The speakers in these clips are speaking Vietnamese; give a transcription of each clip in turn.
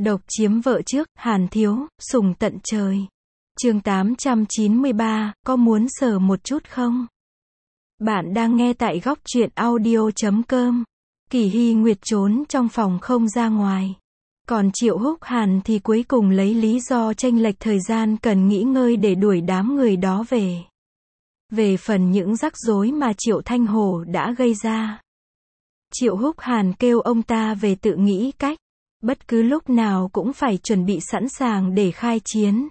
Độc chiếm vợ trước, Hàn Thiếu, sủng tận trời. Chương 893, có muốn sờ một chút không? Bạn đang nghe tại góc truyện audio.com. Kỳ Hy Nguyệt trốn trong phòng không ra ngoài. Còn Triệu Húc Hàn thì cuối cùng lấy lý do chênh lệch thời gian cần nghỉ ngơi để đuổi đám người đó về. Về phần những rắc rối mà Triệu Thanh Hổ đã gây ra, Triệu Húc Hàn kêu ông ta về tự nghĩ cách, bất cứ lúc nào cũng phải chuẩn bị sẵn sàng để khai chiến.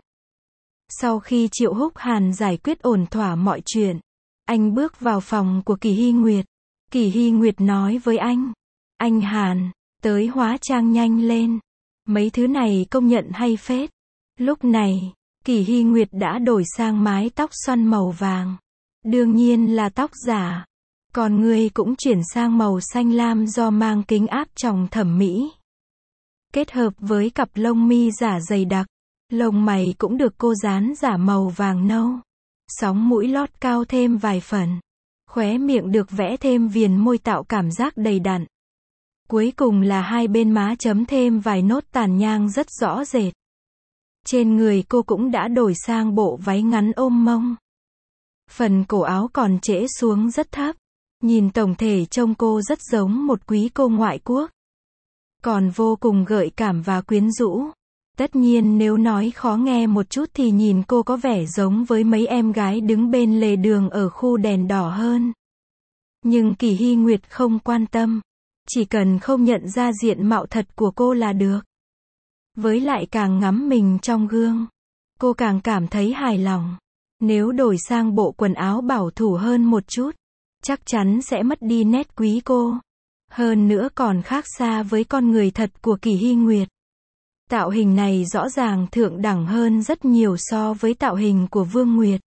Sau khi Triệu Húc Hàn giải quyết ổn thỏa mọi chuyện, anh bước vào phòng của Kỳ Hy Nguyệt. Kỳ Hy Nguyệt nói với anh Hàn, tới hóa trang nhanh lên. Mấy thứ này công nhận hay phết. Lúc này, Kỳ Hy Nguyệt đã đổi sang mái tóc xoăn màu vàng. Đương nhiên là tóc giả. Còn người cũng chuyển sang màu xanh lam do mang kính áp tròng thẩm mỹ. Kết hợp với cặp lông mi giả dày đặc, lông mày cũng được cô dán giả màu vàng nâu. Sóng mũi lót cao thêm vài phần. Khóe miệng được vẽ thêm viền môi tạo cảm giác đầy đặn. Cuối cùng là hai bên má chấm thêm vài nốt tàn nhang rất rõ rệt. Trên người cô cũng đã đổi sang bộ váy ngắn ôm mông. Phần cổ áo còn trễ xuống rất thấp. Nhìn tổng thể trông cô rất giống một quý cô ngoại quốc. Còn vô cùng gợi cảm và quyến rũ. Tất nhiên nếu nói khó nghe một chút thì nhìn cô có vẻ giống với mấy em gái đứng bên lề đường ở khu đèn đỏ hơn. Nhưng Kỳ Hy Nguyệt không quan tâm. Chỉ cần không nhận ra diện mạo thật của cô là được. Với lại càng ngắm mình trong gương, cô càng cảm thấy hài lòng. Nếu đổi sang bộ quần áo bảo thủ hơn một chút, chắc chắn sẽ mất đi nét quý cô. Hơn nữa còn khác xa với con người thật của Kỳ Hy Nguyệt. Tạo hình này rõ ràng thượng đẳng hơn rất nhiều so với tạo hình của Vương Nguyệt.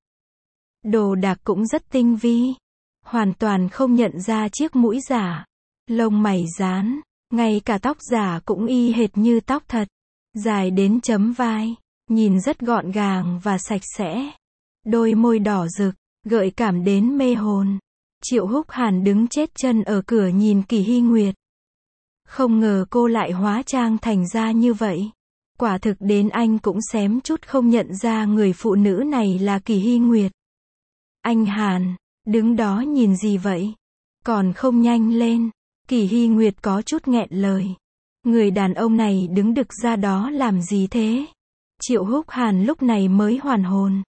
Đồ đạc cũng rất tinh vi. Hoàn toàn không nhận ra chiếc mũi giả. Lông mày dán. Ngay cả tóc giả cũng y hệt như tóc thật. Dài đến chấm vai. Nhìn rất gọn gàng và sạch sẽ. Đôi môi đỏ rực, gợi cảm đến mê hồn. Triệu Húc Hàn đứng chết chân ở cửa nhìn Kỳ Hy Nguyệt. Không ngờ cô lại hóa trang thành ra như vậy. Quả thực đến anh cũng xém chút không nhận ra người phụ nữ này là Kỳ Hy Nguyệt. Anh Hàn, đứng đó nhìn gì vậy? Còn không nhanh lên. Kỳ Hy Nguyệt có chút nghẹn lời. Người đàn ông này đứng đực ra đó làm gì thế? Triệu Húc Hàn lúc này mới hoàn hồn.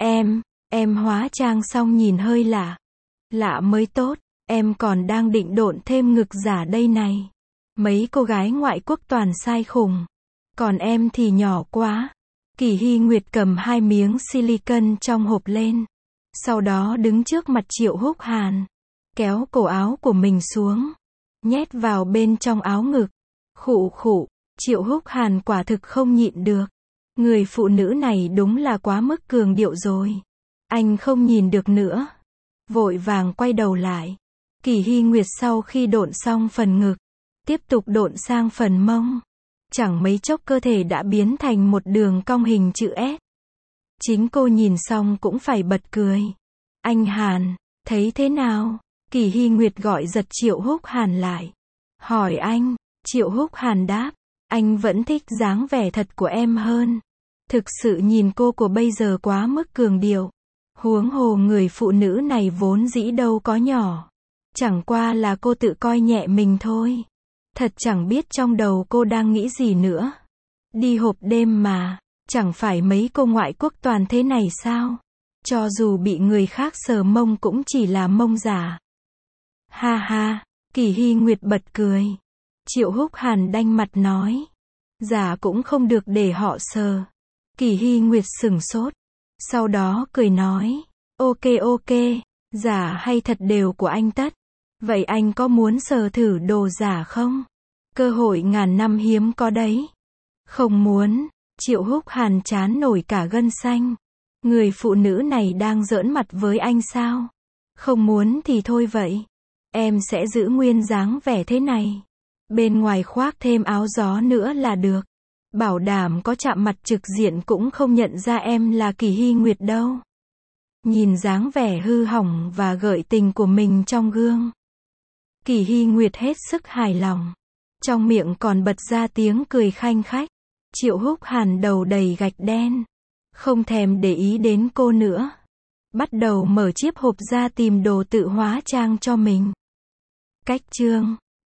Em hóa trang xong nhìn hơi lạ. Lạ mới tốt, em còn đang định độn thêm ngực giả đây này. Mấy cô gái ngoại quốc toàn sai khủng. Còn em thì nhỏ quá. Kỳ Hy Nguyệt cầm hai miếng silicon trong hộp lên. Sau đó đứng trước mặt Triệu Húc Hàn. Kéo cổ áo của mình xuống. Nhét vào bên trong áo ngực. Khụ khụ, Triệu Húc Hàn quả thực không nhịn được. Người phụ nữ này đúng là quá mức cường điệu rồi. Anh không nhìn được nữa. Vội vàng quay đầu lại. Kỳ Hy Nguyệt sau khi độn xong phần ngực, tiếp tục độn sang phần mông. Chẳng mấy chốc cơ thể đã biến thành một đường cong hình chữ S. Chính cô nhìn xong cũng phải bật cười. Anh Hàn, thấy thế nào? Kỳ Hy Nguyệt gọi giật Triệu Húc Hàn lại. Hỏi anh. Triệu Húc Hàn đáp. Anh vẫn thích dáng vẻ thật của em hơn. Thực sự nhìn cô của bây giờ quá mức cường điệu. Huống hồ người phụ nữ này vốn dĩ đâu có nhỏ. Chẳng qua là cô tự coi nhẹ mình thôi. Thật chẳng biết trong đầu cô đang nghĩ gì nữa. Đi hộp đêm mà, chẳng phải mấy cô ngoại quốc toàn thế này sao? Cho dù bị người khác sờ mông cũng chỉ là mông giả. Ha ha, Kỳ Hy Nguyệt bật cười. Triệu Húc Hàn đanh mặt nói. Giả cũng không được để họ sờ. Kỳ Hy Nguyệt sửng sốt. Sau đó cười nói. Ok, giả hay thật đều của anh tất. Vậy anh có muốn sờ thử đồ giả không? Cơ hội ngàn năm hiếm có đấy. Không muốn. Triệu Húc Hàn chán nổi cả gân xanh. Người phụ nữ này đang giỡn mặt với anh sao? Không muốn thì thôi vậy. Em sẽ giữ nguyên dáng vẻ thế này. Bên ngoài khoác thêm áo gió nữa là được. Bảo đảm có chạm mặt trực diện cũng không nhận ra em là Kỳ Hy Nguyệt đâu. Nhìn dáng vẻ hư hỏng và gợi tình của mình trong gương, Kỳ Hy Nguyệt hết sức hài lòng. Trong miệng còn bật ra tiếng cười khanh khách. Triệu Húc Hàn đầu đầy gạch đen. Không thèm để ý đến cô nữa. Bắt đầu mở chiếc hộp ra tìm đồ tự hóa trang cho mình. Cách chương